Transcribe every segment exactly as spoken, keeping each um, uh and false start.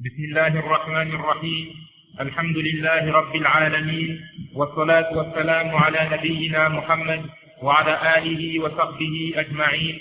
بسم الله الرحمن الرحيم. الحمد لله رب العالمين، والصلاة والسلام على نبينا محمد وعلى آله وصحبه أجمعين.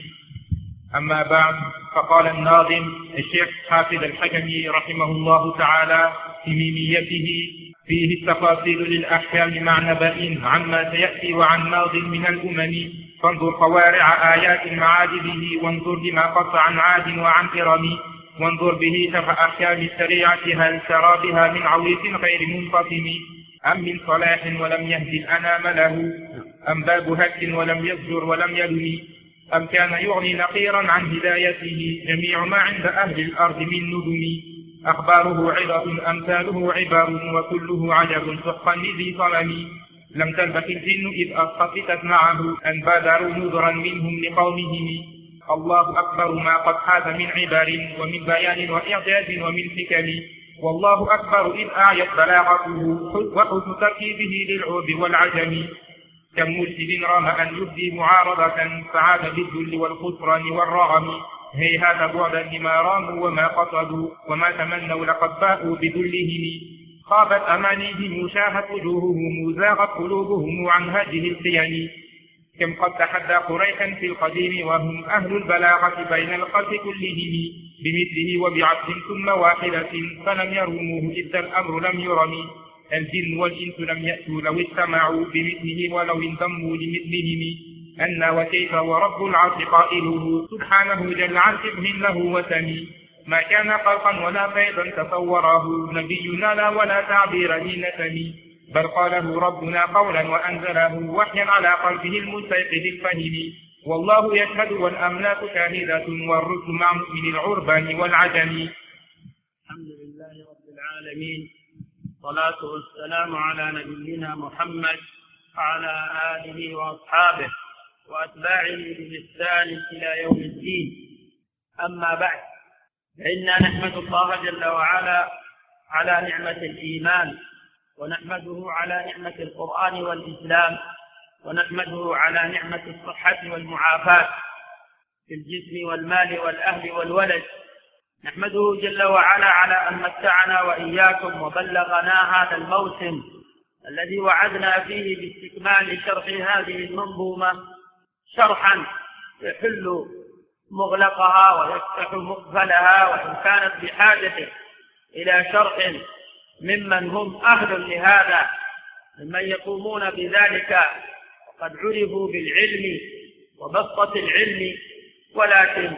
أما بعد، فقال الناظم الشيخ حافظ الحكمي رحمه الله تعالى في ميميته: فيه التفاصيل للأحكام مع نبأ عما سيأتي وعن ماض من الأمم، فانظر قوارع آيات المعاد به، وانظر لما قص عن عاد وعن إرم، وانظر به شرح أحكام الشريعة هل سرى بها من عويس غير منفصم، أم من صلاح ولم يهد الأنام له، أم باب هك ولم يزجر ولم يلم، أم كان يغني نقيرا عن هدايته جميع ما عند أهل الأرض من ندم، أخباره عظة أمثاله عبر، وكله عجب سحقا لذي صلم، لم تلبث الجن إذ أسقطت معه أن بادروا نذرا منهم لقومهم، الله أكبر ما قد حاز من عبر ومن بيان وإعجاز ومن حكم، والله أكبر إذ أعيت بلاغته وحسن تركيبه للعرب والعجم، كم مرشد رام أن يبدي معارضة فعاد بالذل والخسران والرغم، هيهات بعدا لما راموا وما قصدوا وما تمنوا لقد باءوا بذلهم، خابت أمانيهم شاهت وجوههم زاغت قلوبهم عن هذه القيم، كم قد تحدى قريشا في القديم وهم أهل البلاغة بين الخلق كلهم، بمثله وبعبد ثم واحدة فلم يروموه إذ الأمر لم يرم، الجن والإنس لم يأتوا لو اجتمعوا بمثله ولو انضموا لمثلهم، أن وكيف ورب العرش قائله سبحانه جل عن شبه له وسمي، ما كان خلقا ولا فيضا تصوره نبينا لا ولا تعبير لنسم، بل قاله ربنا قولا وأنزله وحيا على قلبه المستيقظ الفهم، والله يشهد والأملاك شاهدة والرسل مع مؤمن العربان والعجم. الحمد لله رب العالمين، والصلاة والسلام على نبينا محمد وعلى آله وأصحابه وأتباعه بإحسان إلى يوم الدين. أما بعد، فإنا نحمد الله جل وعلا على نعمة الإيمان، ونحمده على نعمة القرآن والإسلام، ونحمده على نعمة الصحة والمعافاة في الجسم والمال والأهل والولد، نحمده جل وعلا على أن متعنا وإياكم وبلغنا هذا الموسم الذي وعدنا فيه باستكمال شرح هذه المنظومة شرحا يحل مغلقها ويفتح مقفلها، وإن كانت بحاجة إلى شرح ممن هم أهل لهذا ممن يقومون بذلك وقد عرفوا بالعلم وبسطة العلم، ولكن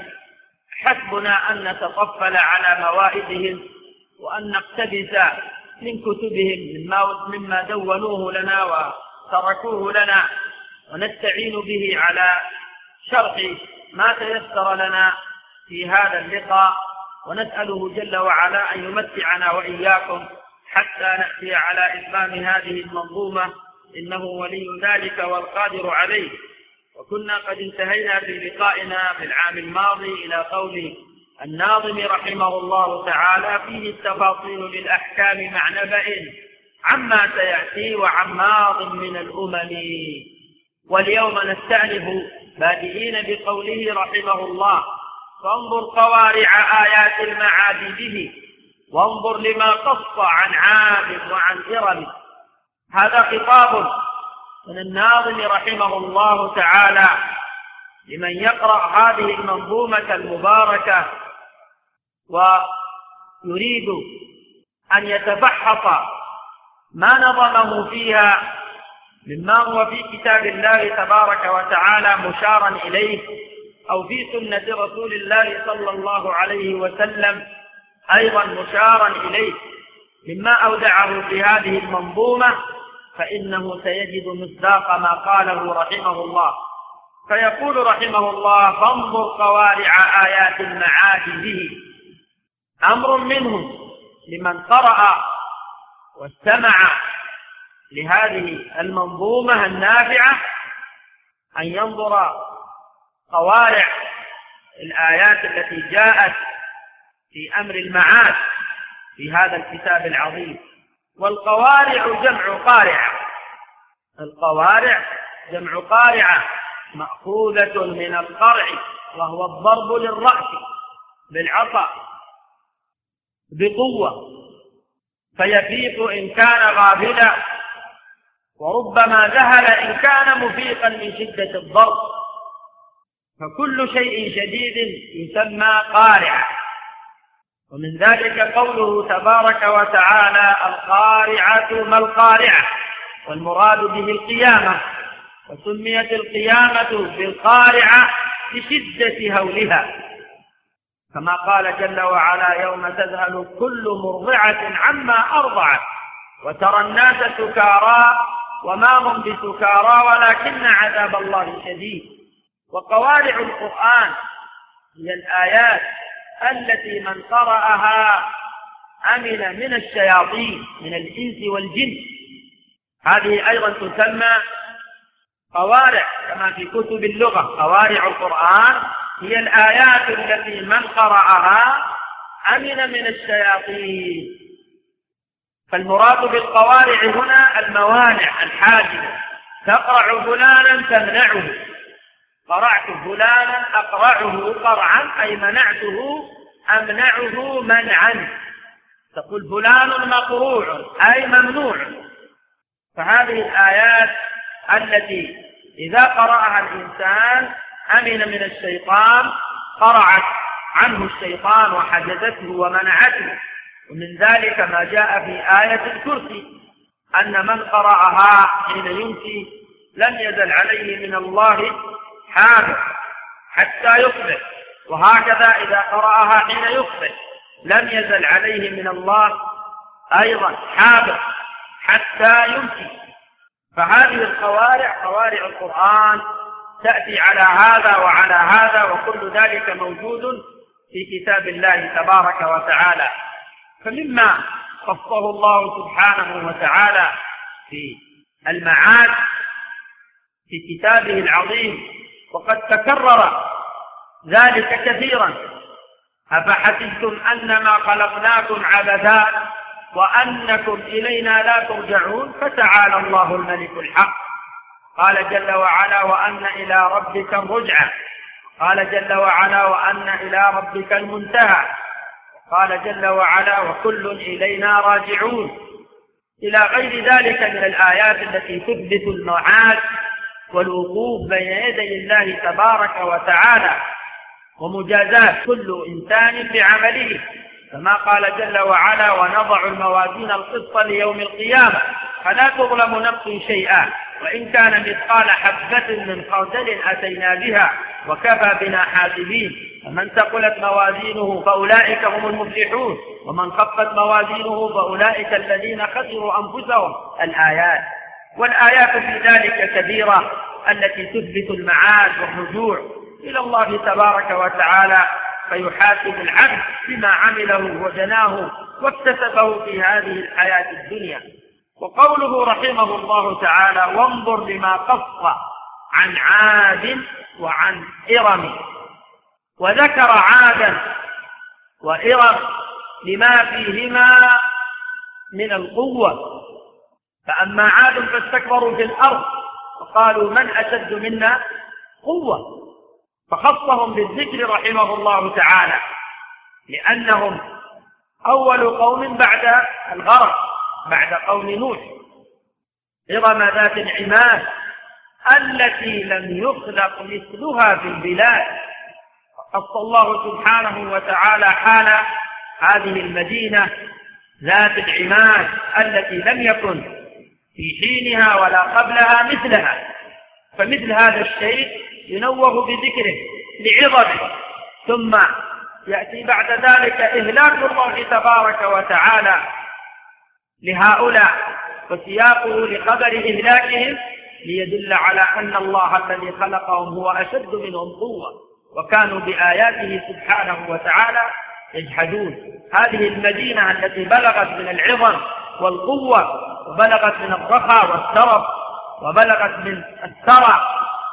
حسبنا أن نتطفل على موائدهم وأن نقتبس من كتبهم مما, مما دونوه لنا وتركوه لنا، ونستعين به على شرح ما تيسر لنا في هذا اللقاء، ونسأله جل وعلا أن يمتعنا وإياكم حتى نأتي على إتمام هذه المنظومة، إنه ولي ذلك والقادر عليه. وكنا قد انتهينا في لقائنا في العام الماضي إلى قول الناظم رحمه الله تعالى: فيه التفاصيل للأحكام مع نبأ عما سيأتي وعن ماض من الأمم. واليوم نستأنف بادئين بقوله رحمه الله: فانظر قوارع آيات المعاد به، وانظر لما قص عن عاد وعن إرم. هذا خطاب من الناظم رحمه الله تعالى لمن يقرأ هذه المنظومة المباركة ويريد أن يتفحص ما نظمه فيها مما هو في كتاب الله تبارك وتعالى مشارا إليه، أو في سنة رسول الله صلى الله عليه وسلم أيضا مشارا إليه مما أودعه في هذه المنظومة، فإنه سيجد مصداق ما قاله رحمه الله. فيقول رحمه الله: فانظر قوارع آيات المعاد به. أمر منه لمن قرأ واستمع لهذه المنظومة النافعة أن ينظر قوارع الآيات التي جاءت في أمر المعاد في هذا الكتاب العظيم. والقوارع جمع قارعة، القوارع جمع قارعة مأخوذة من القرع، وهو الضرب للرأس بالعصا، بقوة فيفيق إن كان غافلا، وربما ذهل إن كان مفيقا من شدة الضرب، فكل شيء شديد يسمى قارعة. ومن ذلك قوله تبارك وتعالى: القارعة ما القارعة، والمراد به القيامة، وسميت القيامة بالقارعة لشدة هولها، كما قال جل وعلا: يوم تذهل كل مرضعة عما أرضعت وترى الناس سكارى وما هم بسكارى ولكن عذاب الله شديد. وقوارع القرآن هي الآيات التي من قرأها أمن من الشياطين من الإنس والجن. هذه أيضا تسمى قوارع كما في كتب اللغة. قوارع القرآن هي الآيات التي من قرأها أمن من الشياطين. فالمراد بالقوارع هنا الموانع الحاجبة. تقرع فلانا تمنعه، قرعت فلانا أقرعه قرعا أي منعته أمنعه منعا. تقول فلان مقروع أي ممنوع. فهذه الآيات التي إذا قرأها الإنسان أمن من الشيطان، قرعت عنه الشيطان وحجزته ومنعته. ومن ذلك ما جاء في آية الكرسي أن من قرأها حين يمسي لم يزل عليه من الله حافظ حتى يصبح، وهكذا إذا قرأها حين يصبح لم يزل عليه من الله أيضا حافظ حتى يمسي. فهذه القوارع قوارع القرآن تأتي على هذا وعلى هذا، وكل ذلك موجود في كتاب الله تبارك وتعالى. فمما خصه الله سبحانه وتعالى في المعاد في كتابه العظيم، وقد تكرر ذلك كثيرا: أفحسبتم أنما خلقناكم عبثا وأنكم إلينا لا ترجعون فتعالى الله الملك الحق. قال جل وعلا: وأن إلى ربك الرجعى. قال جل وعلا: وأن إلى ربك المنتهى. قال جل وعلا: وكل إلينا راجعون، إلى غير ذلك من الآيات التي تثبت المعاد والوقوف بين يدي الله تبارك وتعالى ومجازاة كل إنسان بعمله، كما قال جل وعلا: ونضع الموازين القسط ليوم القيامة فلا تظلم نفس شيئا وإن كان مثقال حبة من خردل أتينا بها وكفى بنا حاسبين. فمن ثقلت موازينه فأولئك هم المفلحون ومن خفت موازينه فأولئك الذين خسروا أنفسهم. الآيات والآيات في ذلك كثيرة التي تثبت المعاد والرجوع إلى الله تبارك وتعالى، فيحاسب العبد بما عمله وجناه واكتسبه في هذه الحياة الدنيا. وقوله رحمه الله تعالى: وانظر لما قص عن عاد وعن إرم. وذكر عادا وإرم لما فيهما من القوة. فأما عاد فاستكبروا في الأرض وقالوا من أشد منا قوة، فخصهم بالذكر رحمه الله تعالى لأنهم أول قوم بعد الغرق بعد قوم نوح. إرم ذات العماد التي لم يخلق مثلها في البلاد. فقص الله سبحانه وتعالى حال هذه المدينة ذات العماد التي لم يكن في حينها ولا قبلها مثلها. فمثل هذا الشيء ينوه بذكره لعظمه، ثم يأتي بعد ذلك إهلاك الله تبارك وتعالى لهؤلاء، وسياقه لخبر إهلاكهم ليدل على أن الله الذي خلقهم هو أشد منهم قوة، وكانوا بآياته سبحانه وتعالى يجحدون. هذه المدينة التي بلغت من العظم والقوة وبلغت من الرخاء والترف وبلغت من الثرى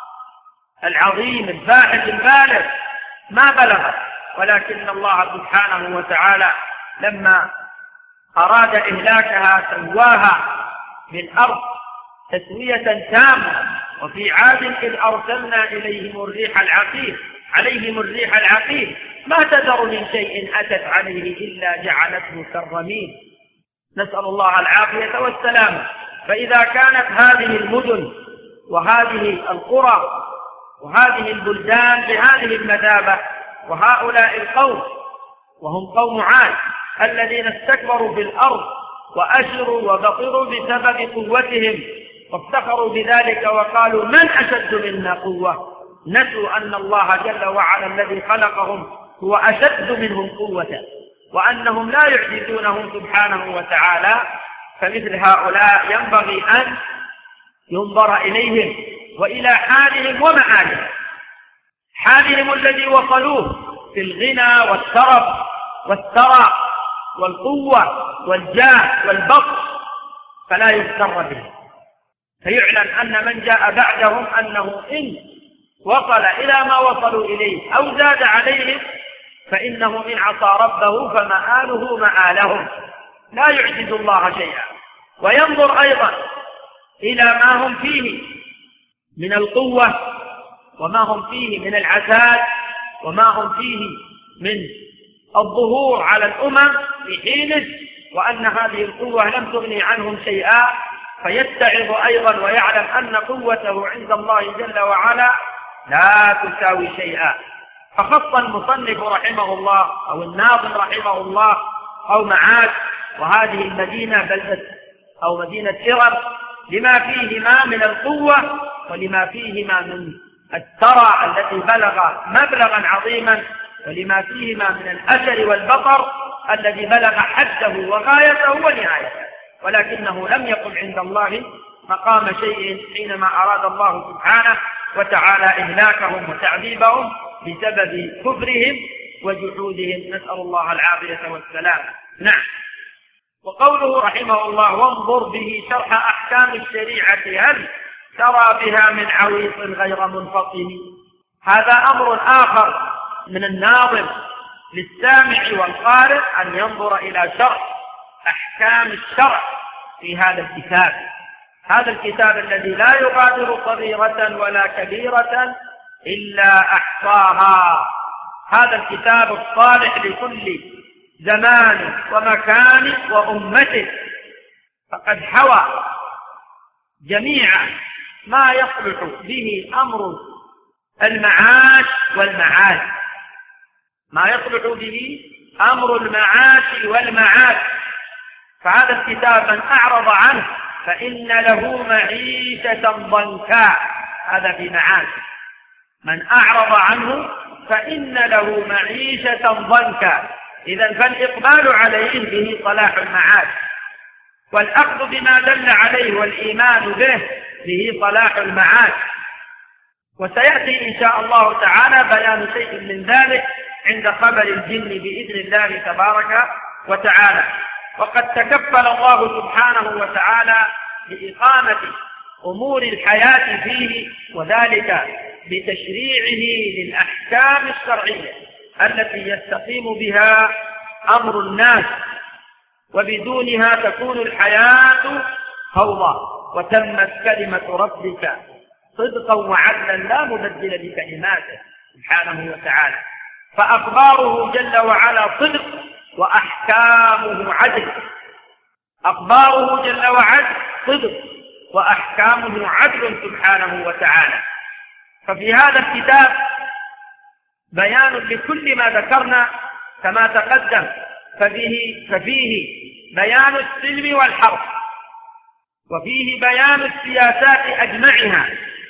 العظيم الفاحش البالغ ما بلغت، ولكن الله سبحانه وتعالى لما أراد إهلاكها سواها بالأرض تسوية تامة. وفي عاد إذ أرسلنا إليهم الريح العقيم عليهم الريح العقيم ما تذر من شيء أتت عليه إلا جعلته كالرميم، نسأل الله العافية والسلامة. فإذا كانت هذه المدن وهذه القرى وهذه البلدان بهذه المثابة، وهؤلاء القوم وهم قوم عاد الذين استكبروا في الأرض وأشروا وبطروا بسبب قوتهم وافتخروا بذلك وقالوا من أشد منا قوة، نسوا أن الله جل وعلا الذي خلقهم هو أشد منهم قوة، وأنهم لا يعجزونه سبحانه وتعالى. فمثل هؤلاء ينبغي أن ينظر إليهم وإلى حالهم ومآلهم، حالهم الذي وصلوه في الغنى والترف والثراء والقوة والجاه والبطش، فلا يغتر به، فيعلم أن من جاء بعدهم أنه إن وصل إلى ما وصلوا إليه أو زاد عليهم فإنه إن عصى ربه فمآله مآلهم، لا يعجز الله شيئا. وينظر أيضا إلى ما هم فيه من القوة وما هم فيه من العتاد وما هم فيه من الظهور على الأمم في حينه، وأن هذه القوة لم تغني عنهم شيئا، فيتعظ أيضا ويعلم أن قوته عند الله جل وعلا لا تساوي شيئا. فخص المصنف رحمه الله أو الناظم رحمه الله أو معاد وهذه المدينة بلدة أو مدينة إرم لما فيهما من القوة ولما فيهما من الثرى التي بلغ مبلغا عظيما، ولما فيهما من الأشر والبطر الذي بلغ حده وغايته ونهايته، ولكنه لم يقم عند الله مقام شيء حينما أراد الله سبحانه وتعالى إهلاكهم وتعذيبهم بسبب كفرهم وجحودهم، نسأل الله العافية والسلام. نعم. وقوله رحمه الله وانظر به شرح أحكام الشريعة هل ترى بها من عويص غير منفطم، هذا أمر آخر من الناظم للسامع والقارئ أن ينظر إلى شرح أحكام الشرع في هذا الكتاب، هذا الكتاب الذي لا يغادر صغيرة ولا كبيرة إلا أحصاها، هذا الكتاب الصالح لكل زمان ومكان وأمته، فقد حوى جميع ما يصلح به أمر المعاش والمعاد، ما يصلح به أمر المعاش والمعاد. فهذا الكتاب من أعرض عنه فإن له معيشة ضنكا، هذا في معاش، من أعرض عنه فإن له معيشة ضنكا. إذن فالإقبال عليه به صلاح المعاش، والأخذ بما دل عليه والإيمان به به صلاح المعاش. وسيأتي إن شاء الله تعالى بيان شيء من ذلك عند خبر الجن بإذن الله تبارك وتعالى. وقد تكفل الله سبحانه وتعالى بإقامة أمور الحياة فيه، وذلك بتشريعه للأحكام الشرعية التي يستقيم بها أمر الناس، وبدونها تكون الحياة فوضى، وتمت كلمة ربك صدقا وعدلا لا مبدل لكلماته سبحانه وتعالى. فأخباره جل وعلا صدق وأحكامه عدل، أخباره جل وعلا صدق وأحكامه عدل سبحانه وتعالى. ففي هذا الكتاب بيان لكل ما ذكرنا كما تقدم، ففيه, ففيه بيان السلم والحرب، وفيه بيان السياسات أجمعها،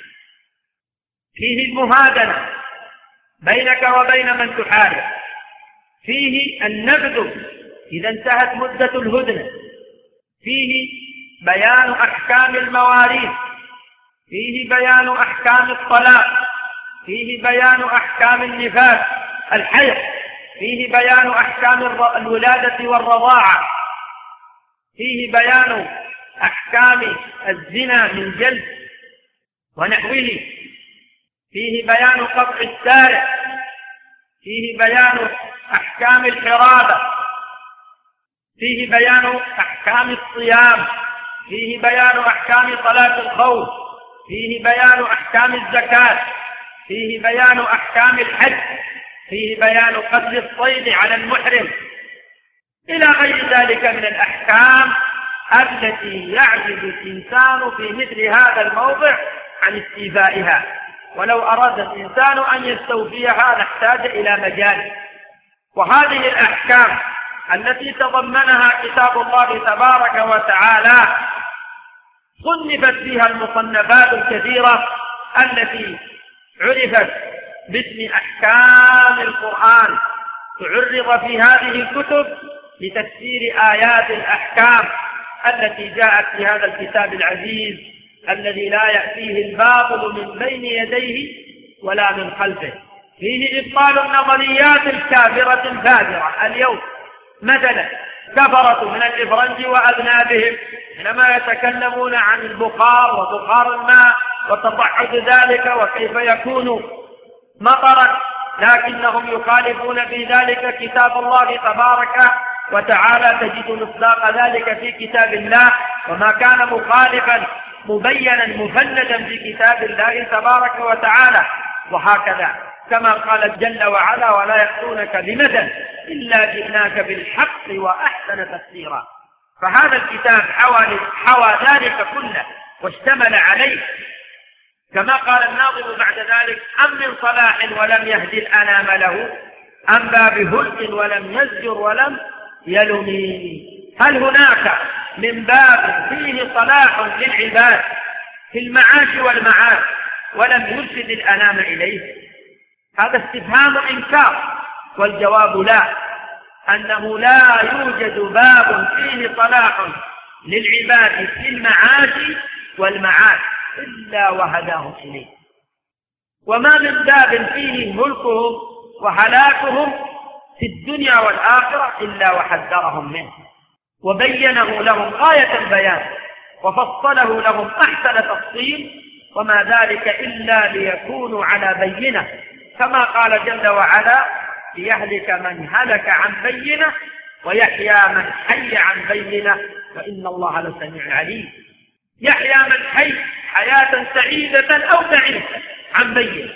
فيه المهادنة بينك وبين من تحارب، فيه النبذ إذا انتهت مدة الهدنة، فيه بيان أحكام المواريث، فيه بيان أحكام الطلاق، فيه بيان أحكام النفاس الحيض، فيه بيان أحكام الولادة والرضاعة، فيه بيان أحكام الزنا من جلد ونحوه، فيه بيان قطع السارق، فيه بيان أحكام الحرابة، فيه بيان أحكام الصيام، فيه بيان أحكام صلاة الخوف، فيه بيان أحكام الزكاة، فيه بيان أحكام الحج، فيه بيان قتل الصيد على المحرم، إلى غير ذلك من الأحكام التي يعجز الإنسان في مثل هذا الموضع عن استيفائها، ولو أراد الإنسان أن يستوفيها نحتاج إلى مجال. وهذه الأحكام التي تضمنها كتاب الله تبارك وتعالى صنفت فيها المصنفات الكثيرة التي عرفت باسم أحكام القرآن، تعرض في هذه الكتب لتفسير آيات الأحكام التي جاءت في هذا الكتاب العزيز الذي لا يأتيه الباطل من بين يديه ولا من خلفه. فيه إبطال النظريات الكافرة الفاجرة اليوم، مثلا كفرة من الإفرنج وأذنابهم حينما يتكلمون عن البخار وبخار الماء وتصعد ذلك وكيف يكون مطرا، لكنهم يخالفون في ذلك كتاب الله تبارك وتعالى. تجد مصداق ذلك في كتاب الله، وما كان مخالفا مبينا مفندا في كتاب الله تبارك وتعالى. وهكذا كما قال جل وعلا: ولا يأتونك بمثل إلا جئناك بالحق وأحسن تفسيرا. فهذا الكتاب حوى حوى ذلك كله واشتمل عليه، كما قال الناظم بعد ذلك: أم من صلاح ولم يهدي الأنام له، أم باب هد ولم يزجر ولم يلمي. هل هناك من باب فيه صلاح للعباد في المعاش والمعاد ولم يرشد الأنام إليه؟ هذا استفهام إنكار، والجواب لا، أنه لا يوجد باب فيه صلاح للعباد في المعاش والمعاد إلا وهداهم إليه، وما من باب فيه ملكهم وهلاكهم في الدنيا والآخرة إلا وحذرهم منه وبينه لهم غاية البيان وفصله لهم أحسن تفصيل، وما ذلك إلا ليكونوا على بينة، كما قال جل وعلا: ليهلك من هلك عن بينة ويحيى من حي عن بينة وإن الله لسميع عليم. يحيى من حي حياة سعيدة أو تعيسة عن بينة،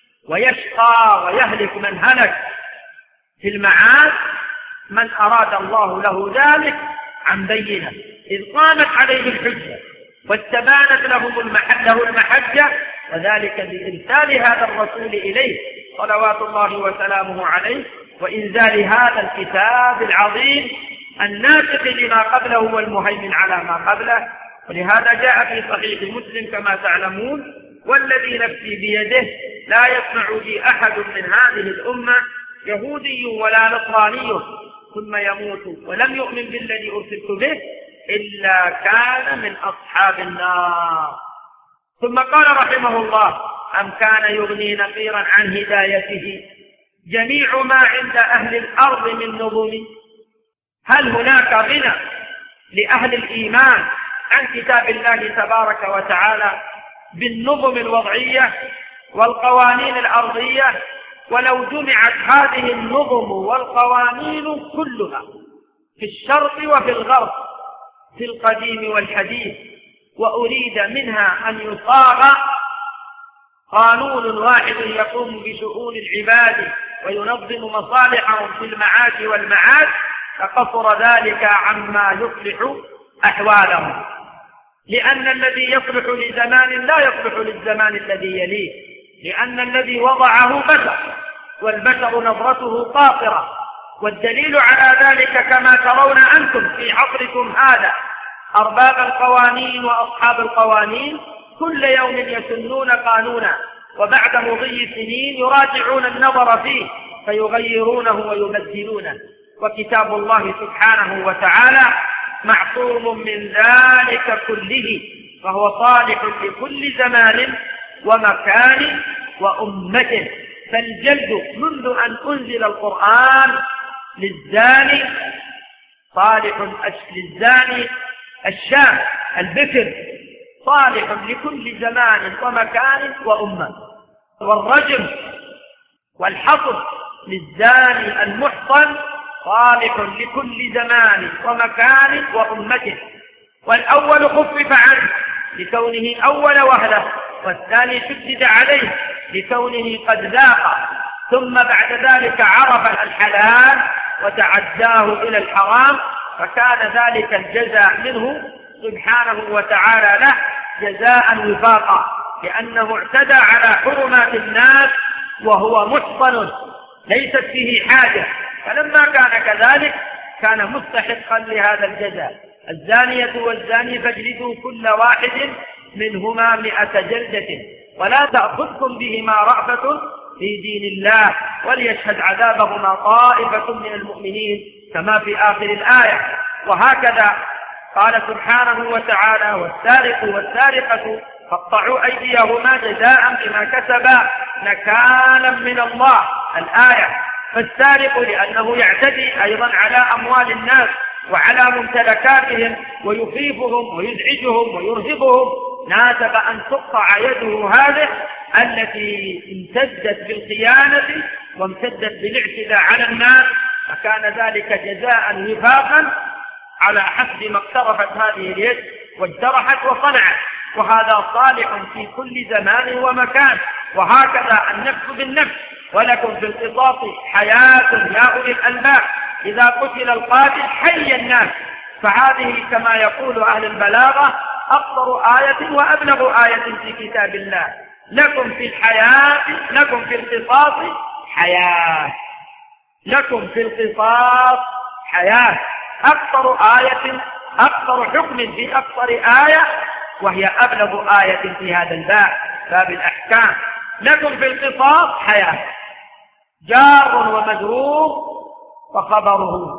ويشقى ويهلك من هلك في المعاد من أراد الله له ذلك عن بينة، إذ قامت عليه الحجة واستبانت لهم له المحجة، وذلك بإرسال هذا الرسول إليه صلوات الله وسلامه عليه، وإنزال هذا الكتاب العظيم الناسخ لما قبله والمهيمن على ما قبله. ولهذا جاء في صحيح مسلم كما تعلمون: والذي نفسي بيده لا يسمع بي أحد من هذه الأمة يهودي ولا نصراني ثم يموت ولم يؤمن بالذي أرسلت به إلا كان من أصحاب النار. ثم قال رحمه الله: أم كان يغني نقيرا عن هدايته جميع ما عند أهل الأرض من نظم. هل هناك غنى لأهل الإيمان عن كتاب الله تبارك وتعالى بالنظم الوضعية والقوانين الأرضية؟ ولو جمعت هذه النظم والقوانين كلها في الشرق وفي الغرب في القديم والحديث، وأريد منها أن يصاغ قانون واحد يقوم بشؤون العباد وينظم مصالحهم في المعاش والمعاد، فقصر ذلك عما يصلح أحوالهم، لأن الذي يصلح لزمان لا يصلح للزمان الذي يليه، لأن الذي وضعه بشر والبشر نظرته قاصرة. والدليل على ذلك كما ترون أنتم في عصركم هذا أرباب القوانين وأصحاب القوانين كل يوم يسنون قانونا، وبعد مضي سنين يراجعون النظر فيه فيغيرونه ويبدلونه، وكتاب الله سبحانه وتعالى معصوم من ذلك كله، فهو صالح لكل زمان ومكان وأمة. فالجلد منذ أن أنزل القرآن للزاني صالح للزاني الشاب البكر صالح لكل زمان ومكان وأمة، والرجم والحصب للزاني المحصن صالح لكل زمان ومكان وأمته. والأول خفف عنه لكونه أول وهلة، والثاني شدد عليه لكونه قد ذاق ثم بعد ذلك عرف الحلال وتعداه إلى الحرام، فكان ذلك الجزاء منه سبحانه وتعالى له جزاء وفاقا، لأنه اعتدى على حرمات الناس وهو محصن ليست فيه حاجة، فلما كان كذلك كان مستحقا لهذا الجزاء. الزانية والزاني فاجلدوا كل واحد منهما مئة جلدة ولا تأخذكم بهما رأفة في دين الله وليشهد عذابهما طائفة من المؤمنين كما في آخر الآية. وهكذا قال سبحانه وتعالى: والسارق والسارقة فاقطعوا أيديهما جزاء بما كسبا نكالا من الله، الآية. فالسارق لأنه يعتدي أيضا على أموال الناس وعلى ممتلكاتهم ويخيفهم ويزعجهم ويرهبهم، ناسب أن تقطع يده هذه التي امتدت بالخيانة وامتدت بالاعتداء على الناس، فكان ذلك جزاء وفاقا على حسب ما اقترفت هذه اليد واجترحت وصنعت، وهذا صالح في كل زمان ومكان. وهكذا النفس بالنفس، ولكم في القصاص حياة يا أولي الألباب إذا قتل القاتل حي الناس. فهذه كما يقول أهل البلاغة أقصر آية وأبلغ آية في كتاب الله. لكم في الحياة لكم في القصاص حياة لكم في القصاص حياة أكثر آية أكثر حكم في أكثر آية، وهي أبلغ آية في هذا الباب باب الأحكام. لكم في القصاص حياة، جار ومجرور وخبره،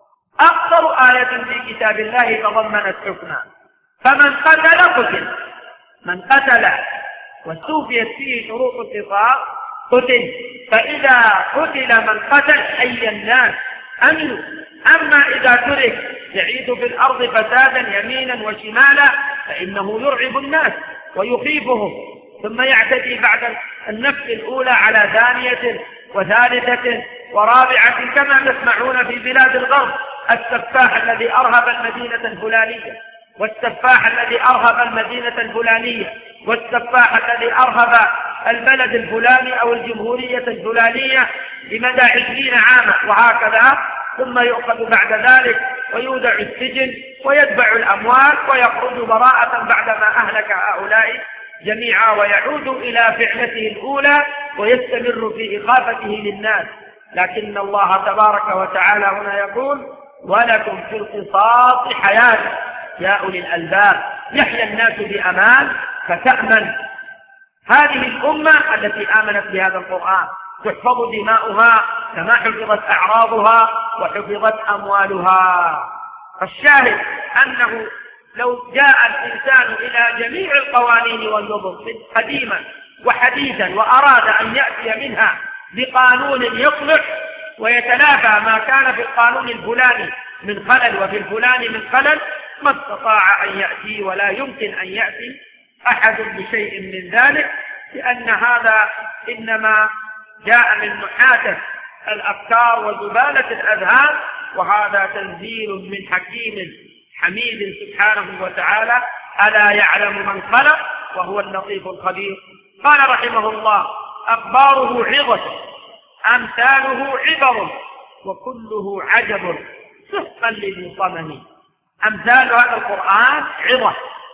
أكثر آية في كتاب الله تضمنت حكما. فمن قتل قتل، من قتل واستوفيت فيه شروط القصاص قتل. فإذا قتل من قتل حي الناس أمنوا. أما إذا ترك يعيد في الأرض فسادا يمينا وشمالا فإنه يرعب الناس ويخيفهم، ثم يعتدي بعد النفس الأولى على ثانية وثالثة ورابعة، كما تسمعون في بلاد الغرب: السفاح الذي أرهب المدينة الفلانية، والسفاح الذي أرهب المدينة الفلانية، والسفاح الذي أرهب البلد الفلاني أو الجمهورية الفلانية لمدى عشرين عاما، وهكذا. ثم يؤخذ بعد ذلك ويودع السجن ويتبع الأموال ويخرج براءة بعدما أهلك هؤلاء جميعا، ويعود إلى فعلته الأولى ويستمر في إخافته للناس. لكن الله تبارك وتعالى هنا يقول: ولكم في القصاص حياة يا أولي الألباب. يحيا الناس بأمان فتأمن هذه الأمة التي آمنت بهذا القرآن، تحفظ دماؤها كما حفظت أعراضها وحفظت أموالها. فالشاهد أنه لو جاء الإنسان إلى جميع القوانين والنظم قديما وحديثا وأراد أن يأتي منها بقانون يصلح ويتلافى ما كان في القانون الفلاني من خلل وفي الفلاني من خلل، ما استطاع أن يأتي، ولا يمكن أن يأتي أحد بشيء من ذلك، لأن هذا إنما جاء من محاكاة الأفكار وزبالة الأذهان، وهذا تنزيل من حكيم حميد سبحانه وتعالى: ألا يعلم من خلق وهو اللطيف الخبير. قال رحمه الله: أخباره عظة، أمثاله عبر، وكله عجب، سحقا لذي صمم. أمثال هذا القرآن عظة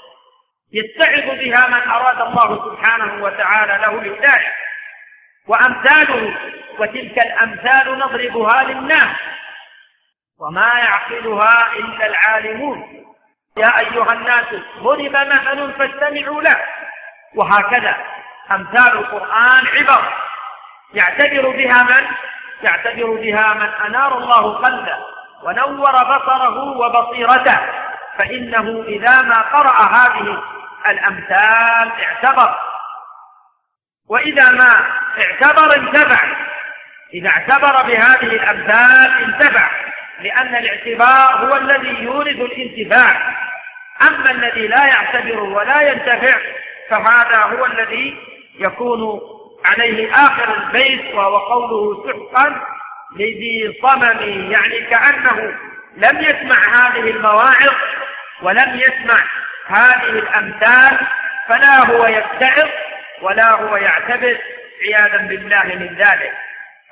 يتعظ بها من أراد الله سبحانه وتعالى له الهداية، وأمثاله وتلك الأمثال نضربها للناس وما يعقلها إلا العالمون. يا أيها الناس ضرب مثل فاستمعوا له. وهكذا أمثال القرآن عبر يعتبر بها من يعتبر بها من أنار الله قلبه ونور بصره وبصيرته، فإنه إذا ما قرأ هذه الأمثال اعتبر، وإذا ما اعتبر انتفع. إذا اعتبر بهذه الأمثال انتفع، لأن الاعتبار هو الذي يورث الانتفاع. أما الذي لا يعتبر ولا ينتفع فهذا هو الذي يكون عليه آخر البيت، وهو قوله: سحقا لذي صمم، يعني كأنه لم يسمع هذه المواعظ ولم يسمع هذه الأمثال، فلا هو يتعظ ولا هو يعتبر عياذا بالله من ذلك.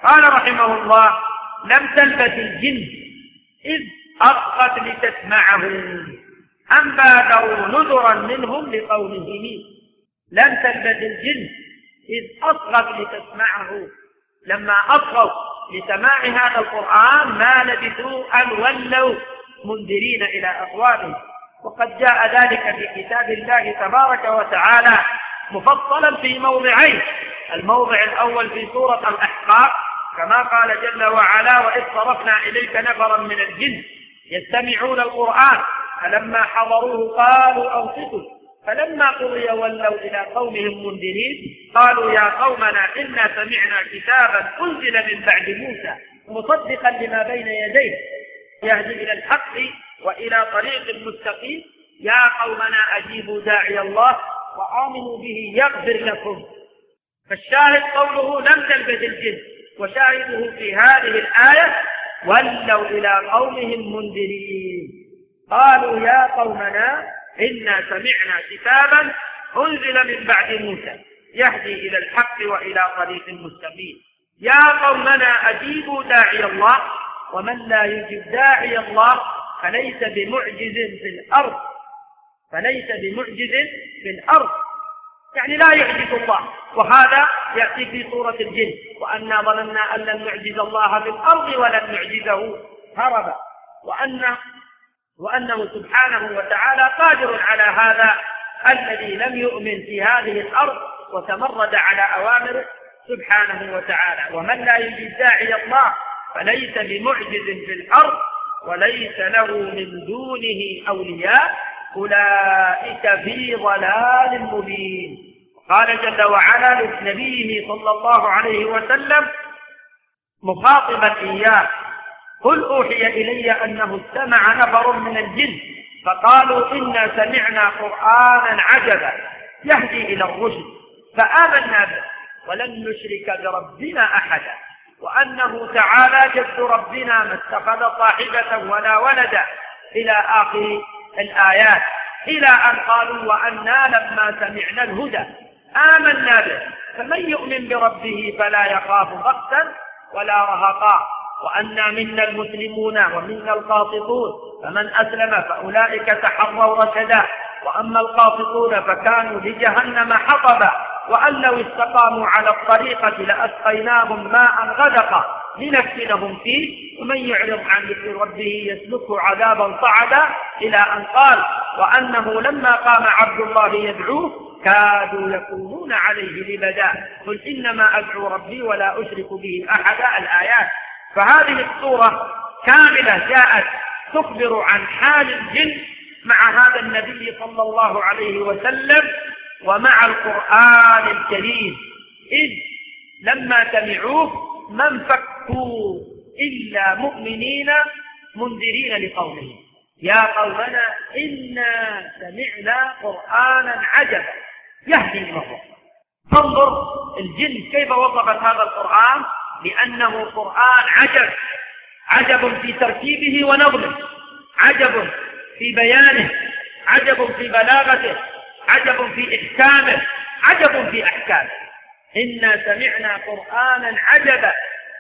قال رحمه الله: لم تلبث الجن إذ أصغت لتسمعه أم بادروا نذرا منهم لقومهم. لم تلبث الجن إذ أصغت لتسمعه، لما أصغوا لسماع هذا القرآن ما لبثوا أن ولوا منذرين إلى أقوامهم. وقد جاء ذلك في كتاب الله تبارك وتعالى مفصلا في موضعين: الموضع الأول في سورة الأحقاف كما قال جل وعلا: وإذ صرفنا إليك نفرا من الجن يستمعون القرآن فلما حضروه قالوا أنصتوا فلما قضي ولوا إلى قومهم منذرين قالوا يا قومنا إنا سمعنا كتابا أنزل من بعد موسى مصدقا لما بين يديه يهدي إلى الحق وإلى طريق مستقيم يا قومنا أجيبوا داعي الله وآمنوا به يغفر لكم. فالشاهد قوله لم تلبث الجن، وشاهده في هذه الآية ولوا إلى قومهم منذرين قالوا يا قومنا إنا سمعنا كتابا أنزل من بعد موسى يهدي إلى الحق وإلى طريق مستقيم يا قومنا أجيبوا داعي الله ومن لا يجب داعي الله فليس بمعجز في الأرض فليس بمعجز في الأرض يعني لا يعجز الله. وهذا يأتي في سورة الجن: وأنا ظننا أن لن نعجز الله في الأرض ولن نعجزه هربا، وأنه, وأنه سبحانه وتعالى قادر على هذا الذي لم يؤمن في هذه الأرض وتمرد على أوامره سبحانه وتعالى. ومن لا يجب داعي الله فليس بمعجز في الأرض وليس له من دونه أولياء أولئك في ضلال مبين. قال جل وعلا لنبيه صلى الله عليه وسلم مخاطبا إياه: قل أوحي إلي أنه استمع نفر من الجن فقالوا إنا سمعنا قرآنا عجبا يهدي إلى الرشد فآمنا به ولن نشرك بربنا أحدا وأنه تعالى جد ربنا ما اتخذ صاحبة ولا ولدا إلى آخر الآيات، إلى أن قالوا وأنا لما سمعنا الهدى آمنا به فمن يؤمن بربه فلا يخاف بخسا ولا رهقا وأنا منا المسلمون ومنا القاسطون فمن أسلم فأولئك تحروا رشدا وأما القاسطون فكانوا لجهنم حطبا وأن لو استقاموا على الطريقة لأسقيناهم ماء غدقا لنفتنهم فيه ومن يعرض عن ذكر ربه يسلكه عذابا صعدا إلى أن قال وأنه لما قام عبد الله يدعوه كادوا يكونون عليه لبدا قل إنما أدعو ربي ولا أشرك به أحدا الآيات. فهذه السورة كاملة جاءت تخبر عن حال الجن مع هذا النبي صلى الله عليه وسلم ومع القرآن الكريم، إذ لما سمعوه ما انفكوا إلا مؤمنين منذرين لقومهم يا قومنا إنا سمعنا قرآنا عجبا يهدي إلى الرشد. فانظر الجن كيف وصفت هذا القرآن لأنه قرآن عجب، عجب في ترتيبه ونظمه، عجب في بيانه، عجب في بلاغته، عجب في إحكامه، عجب في أحكامه. إنا سمعنا قرآنا عجبا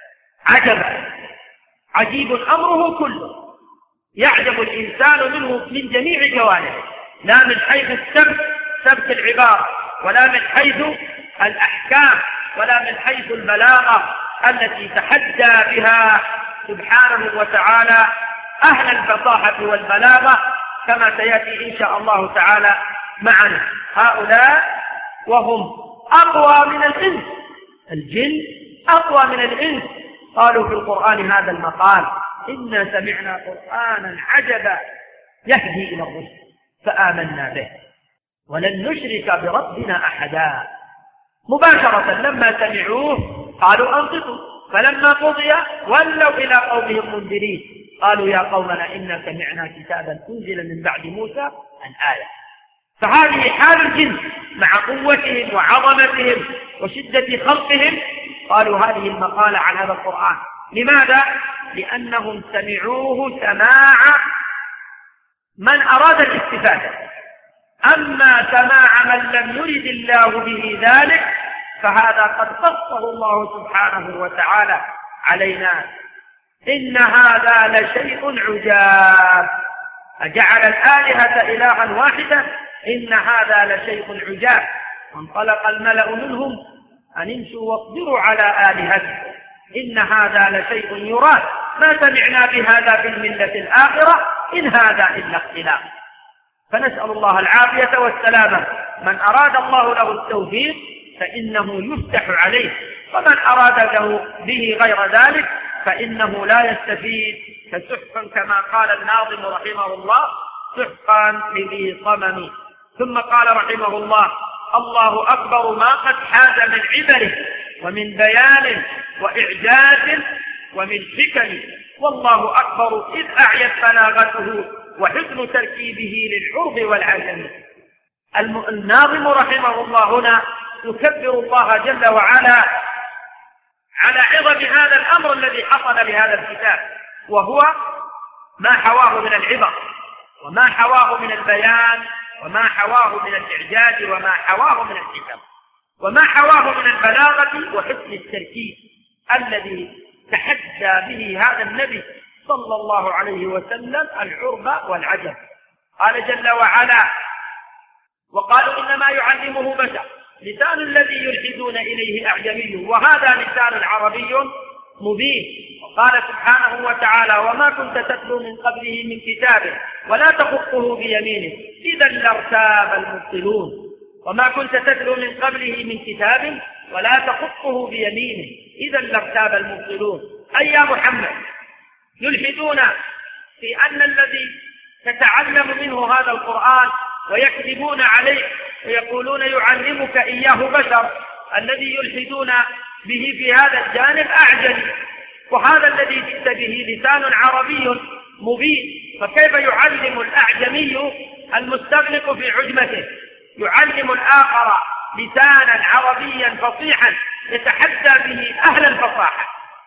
عجبا عجيب أمره كله، يعجب الإنسان منه من جميع جوانبه، لا من حيث السبت سبت العبارة ولا من حيث الأحكام ولا من حيث البلاغة التي تحدى بها سبحانه وتعالى أهل الفصاحة والبلاغة كما سيأتي إن شاء الله تعالى معنا. هؤلاء وهم أقوى من الإنس، الجن أقوى من الإنس. قالوا في القرآن هذا المقال إنا سمعنا قرآنا عجبا يهدي إلى الرشد فآمنا به ولن نشرك بربنا أحدا. مباشرة لما سمعوه قالوا أنصتوا فلما قضي ولوا إلى قومهم منذرين قالوا يا قومنا إنا سمعنا كتابا أنزل من بعد موسى الآية. فهذه حال الجن مع قوتهم وعظمتهم وشدة خلقهم قالوا هذه المقالة عن هذا القرآن. لماذا؟ لأنهم سمعوه سماع من أراد الاستفادة، أما سماع من لم يرد الله به ذلك فهذا قد قصه الله سبحانه وتعالى علينا. إن هذا لشيء عجاب، أجعل الآلهة إلها واحدا إن هذا لشيء عجاب. وانطلق الملأ منهم أن امشوا واصبروا على آلهتكم إن هذا لشيء يراد ما سمعنا بهذا في الملة الآخرة إن هذا إلا اختلاف. فنسأل الله العافية والسلامة. من أراد الله له التوفيق فإنه يفتح عليه، ومن أراد له به غير ذلك فإنه لا يستفيد. فسحقا كما قال الناظم رحمه الله سحقا لذي صمم. ثم قال رحمه الله الله أكبر ما قد حاز من عبره ومن بيان وإعجاز ومن حكم، والله أكبر إذ أعيت بلاغته وحسن تركيبه للعرب والعجم. الناظم رحمه الله هنا يكبر الله جل وعلا على عظم هذا الأمر الذي حصل لهذا الكتاب، وهو ما حواه من العبر وما حواه من البيان وما حواه من الإعجاز وما حواه من الحكم وما حواه من البلاغة وحسن التركيب الذي تحدى به هذا النبي صلى الله عليه وسلم العرب والعجم. قال جل وعلا وقالوا إنما يعلمه بشر لسان الذي يلحدون إليه أعجمي وهذا لسان عربي مبين. وقال سبحانه وتعالى وما كنت تتلو من قبله من كتاب ولا تخطه بيمينه إذا لارتاب المبطلون. وما كنت تتلو من قبله من كتاب ولا تخطه بيمينه إذا لارتاب المبطلون. أي يا محمد يلحدون في أن الذي تتعلم منه هذا القرآن ويكذبون عليه ويقولون يعلمك إياه بشر، الذي يلحدون به في هذا الجانب أعجمي، وهذا الذي جئت به لسان عربي مبين. فكيف يعلم الأعجمي المستغرق في عجمته يعلم الآخر لسانا عربيا فصيحا يتحدى به أهل الفصاحة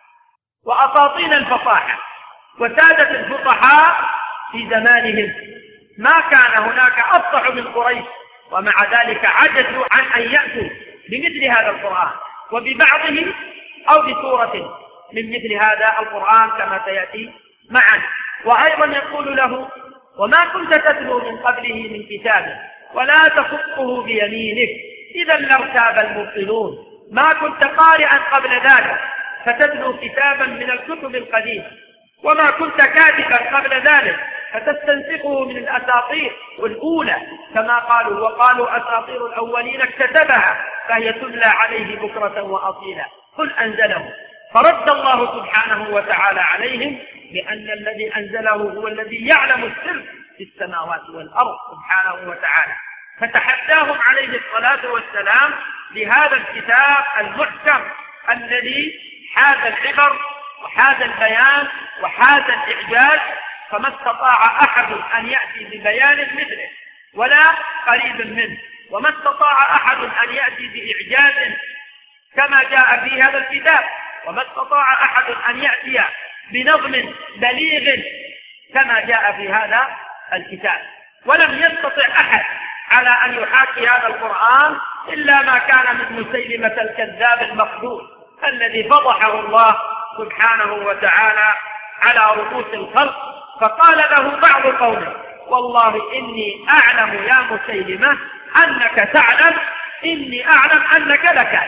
وأساطين الفصاحة وسادة الفصحاء في زمانهم؟ ما كان هناك أفصح من قريش، ومع ذلك عجزوا عن أن يأتوا بمثل هذا القرآن وببعضه أو بسورة من مثل هذا القرآن كما سيأتي معا. وأيضا يقول له وما كنت تتلو من قبله من كتاب ولا تخطه بيمينك إذا لارتاب المبطلون. ما كنت قارئا قبل ذلك فتتلو كتابا من الكتب القديمة، وما كنت كاتبا قبل ذلك فتستنسخه من الأساطير الأولى كما قالوا وقالوا أساطير الأولين اكتتبها فهي تملى عليه بكرة وأصيلا قل أنزله. فرد الله سبحانه وتعالى عليهم بأن الذي أنزله هو الذي يعلم السر في السماوات والأرض سبحانه وتعالى. فتحداهم عليه الصلاة والسلام لهذا الكتاب المحكم الذي حاز العبر وحاز البيان وحاز الإعجاز، فما استطاع أحد أن يأتي ببيان مثله ولا قريب منه، وما استطاع أحد أن يأتي بإعجاز كما جاء في هذا الكتاب، وما استطاع أحد أن يأتي بنظم بليغ كما جاء في هذا الكتاب. ولم يستطع أحد على أن يحاكي هذا القرآن إلا ما كان من مسيلمة الكذاب المخذول الذي فضحه الله سبحانه وتعالى على رؤوس الخلق. فقال له بعض قومه والله إني أعلم يا مسيلمة أنك تعلم إني أعلم أنك لكاذب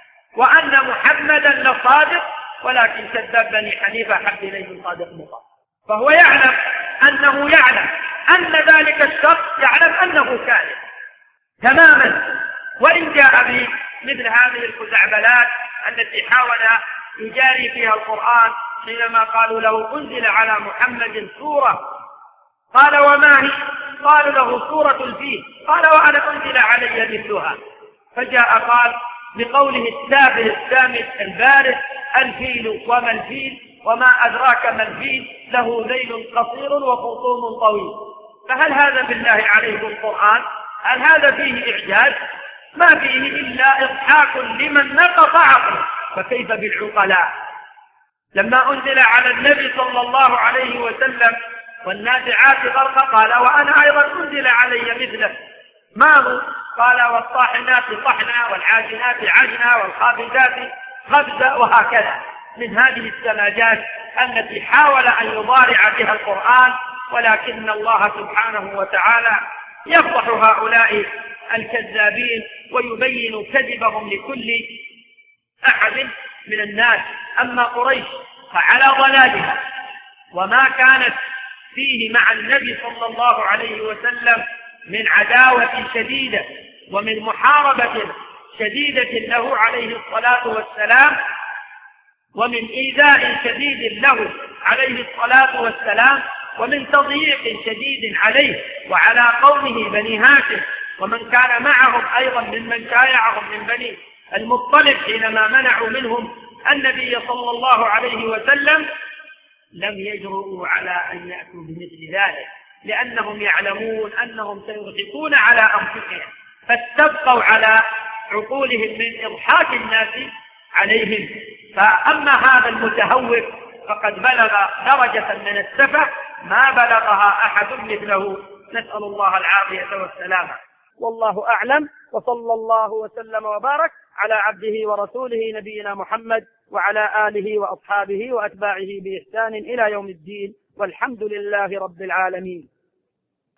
وأن محمدا لصادق ولكن كذب بني حنيفة حب إليه صادق مطلق. فهو يعلم أنه يعلم أن ذلك الشخص يعلم أنه كاذب تماما، وإن جاء بمثل هذه الخزعبلات التي حاول يجاري فيها القرآن حينما قالوا له أنزل على محمد سورة قال وما هي؟ قالوا له سورة الفيل قال وأنا أنزل علي مثلها. فجاء قال بقوله التافه السامد البارد الفيل وما الفيل وما أدراك ما الفيل له ذيل قصير وخرطوم طويل. فهل هذا بالله عليكم القرآن؟ هل هذا فيه إعجاز؟ ما فيه إلا إضحاك لمن نقص عقله، فكيف بالعقلاء؟ لما أنزل على النبي صلى الله عليه وسلم والنازعات غرقا قال وأنا أيضا أنزل علي مثله. ما هو؟ قال والطاحنات طحنا والعاجنات عجنا والخابزات خبزا، وهكذا من هذه السماجات التي حاول أن يضارع بها القرآن، ولكن الله سبحانه وتعالى يفضح هؤلاء الكذابين ويبين كذبهم لكل أحد من الناس. أما قريش فعلى ضلالها وما كانت فيه مع النبي صلى الله عليه وسلم من عداوة شديدة ومن محاربة شديدة له عليه الصلاة والسلام، ومن إيذاء شديد له عليه الصلاة والسلام، ومن تضييق شديد عليه وعلى قومه بني هاشم ومن كان معهم أيضا ممن شايعهم من بني المطلب حينما منعوا منهم النبي صلى الله عليه وسلم، لم يجرؤوا على أن يأتوا بمثل ذلك، لأنهم يعلمون أنهم سيرهقون على أنفسهم، فاستبقوا على عقولهم من إضحاك الناس عليهم. فأما هذا المتهور فقد بلغ درجة من السفه ما بلغها أحد مثله، نسأل الله العافية والسلامة. والله أعلم، وصلى الله وسلم وبارك على عبده ورسوله نبينا محمد وعلى آله وأصحابه وأتباعه بإحسان إلى يوم الدين، والحمد لله رب العالمين.